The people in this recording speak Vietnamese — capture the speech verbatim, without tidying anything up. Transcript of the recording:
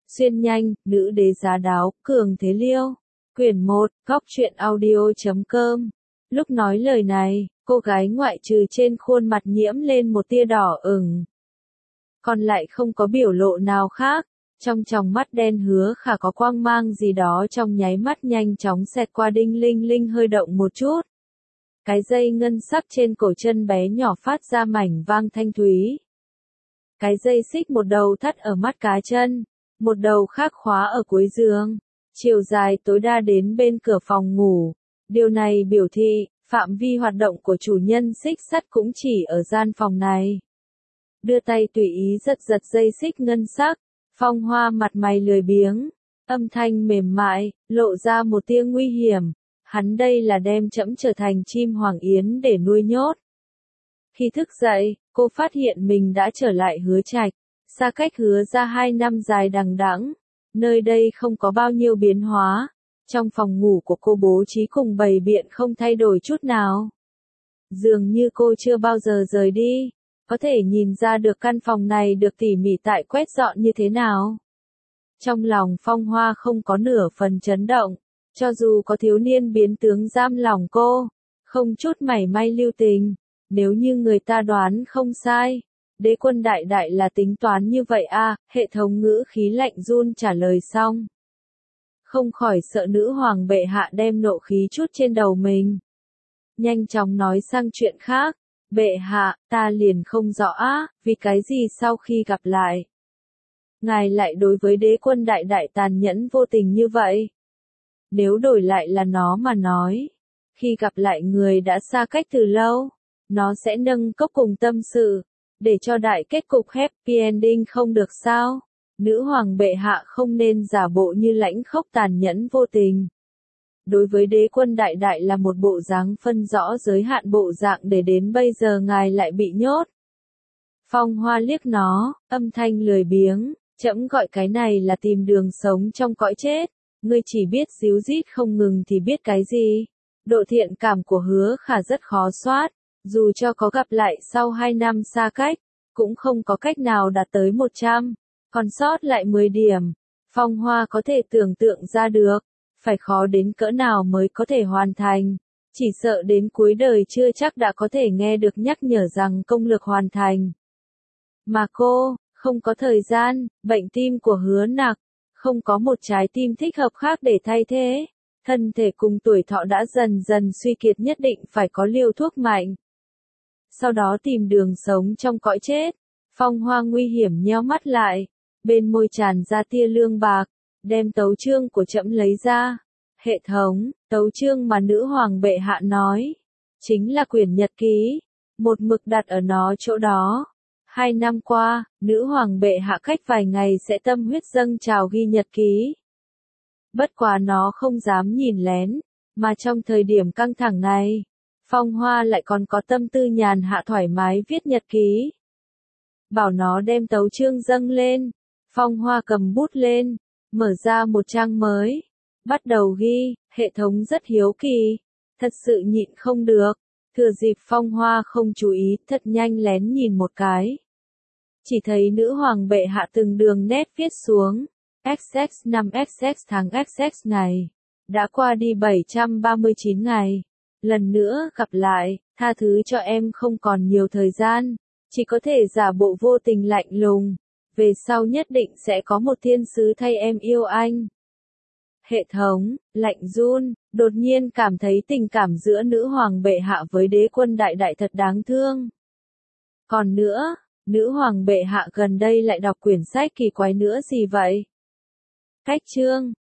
Xuyên nhanh, nữ đế giá đáo, cường thế liêu. Quyển một, góc truyện audio.com. Lúc nói lời này, cô gái ngoại trừ trên khuôn mặt nhiễm lên một tia đỏ ửng. Còn lại không có biểu lộ nào khác. Trong tròng mắt đen Hứa Khả có quang mang gì đó trong nháy mắt nhanh chóng xẹt qua, đinh linh linh hơi động một chút. Cái dây ngân sắc trên cổ chân bé nhỏ phát ra mảnh vang thanh thúy. Cái dây xích một đầu thắt ở mắt cá chân, một đầu khác khóa ở cuối giường, chiều dài tối đa đến bên cửa phòng ngủ. Điều này biểu thị, phạm vi hoạt động của chủ nhân xích sắt cũng chỉ ở gian phòng này. Đưa tay tùy ý giật giật dây xích ngân sắc, Phong Hoa mặt mày lười biếng, âm thanh mềm mại, lộ ra một tia nguy hiểm. Hắn đây là đem trẫm trở thành chim hoàng yến để nuôi nhốt. Khi thức dậy, cô phát hiện mình đã trở lại Hứa Trạch, xa cách Hứa ra hai năm dài đằng đẵng. Nơi đây không có bao nhiêu biến hóa. Trong phòng ngủ của cô bố trí cùng bày biện không thay đổi chút nào. Dường như cô chưa bao giờ rời đi. Có thể nhìn ra được căn phòng này được tỉ mỉ tại quét dọn như thế nào. Trong lòng Phong Hoa không có nửa phần chấn động. Cho dù có thiếu niên biến tướng giam lòng cô, không chút mảy may lưu tình. Nếu như người ta đoán không sai, Đế Quân đại đại là tính toán như vậy à, hệ thống ngữ khí lạnh run trả lời xong. Không khỏi sợ nữ hoàng bệ hạ đem nộ khí chút trên đầu mình. Nhanh chóng nói sang chuyện khác, bệ hạ, ta liền không rõ á, vì cái gì sau khi gặp lại. Ngài lại đối với Đế Quân đại đại tàn nhẫn vô tình như vậy. Nếu đổi lại là nó mà nói, khi gặp lại người đã xa cách từ lâu, nó sẽ nâng cốc cùng tâm sự, để cho đại kết cục happy ending không được sao? Nữ hoàng bệ hạ không nên giả bộ như lãnh khốc tàn nhẫn vô tình. Đối với Đế Quân đại đại là một bộ dáng phân rõ giới hạn bộ dạng để đến bây giờ ngài lại bị nhốt. Phong Hoa liếc nó, âm thanh lười biếng, trẫm gọi cái này là tìm đường sống trong cõi chết. Ngươi chỉ biết díu dít không ngừng thì biết cái gì. Độ thiện cảm của Hứa Khả rất khó soát, dù cho có gặp lại sau hai năm xa cách, cũng không có cách nào đạt tới một trăm, còn sót lại mười điểm. Phong Hoa có thể tưởng tượng ra được, phải khó đến cỡ nào mới có thể hoàn thành, chỉ sợ đến cuối đời chưa chắc đã có thể nghe được nhắc nhở rằng công lược hoàn thành. Mà cô, không có thời gian, bệnh tim của Hứa Nặc, không có một trái tim thích hợp khác để thay thế. Thân thể cùng tuổi thọ đã dần dần suy kiệt, nhất định phải có liều thuốc mạnh. Sau đó tìm đường sống trong cõi chết. Phong Hoa nguy hiểm nheo mắt lại, bên môi tràn ra tia lương bạc, đem tấu chương của trẫm lấy ra. Hệ thống, tấu chương mà nữ hoàng bệ hạ nói, chính là quyển nhật ký, một mực đặt ở nó chỗ đó. Hai năm qua, nữ hoàng bệ hạ cách vài ngày sẽ tâm huyết dâng trào ghi nhật ký. Bất quá nó không dám nhìn lén, mà trong thời điểm căng thẳng này, Phong Hoa lại còn có tâm tư nhàn hạ thoải mái viết nhật ký. Bảo nó đem tấu chương dâng lên, Phong Hoa cầm bút lên, mở ra một trang mới, bắt đầu ghi. Hệ thống rất hiếu kỳ, thật sự nhịn không được, thừa dịp Phong Hoa không chú ý, thật nhanh lén nhìn một cái. Chỉ thấy nữ hoàng bệ hạ từng đường nét viết xuống, ích ích năm ích ích tháng ích ích ngày, đã qua đi bảy trăm ba mươi chín ngày, lần nữa gặp lại, tha thứ cho em không còn nhiều thời gian, chỉ có thể giả bộ vô tình lạnh lùng, về sau nhất định sẽ có một thiên sứ thay em yêu anh. Hệ thống, lạnh run, đột nhiên cảm thấy tình cảm giữa nữ hoàng bệ hạ với Đế Quân đại đại thật đáng thương. Còn nữa, nữ hoàng bệ hạ gần đây lại đọc quyển sách kỳ quái nữa gì vậy? Cách chương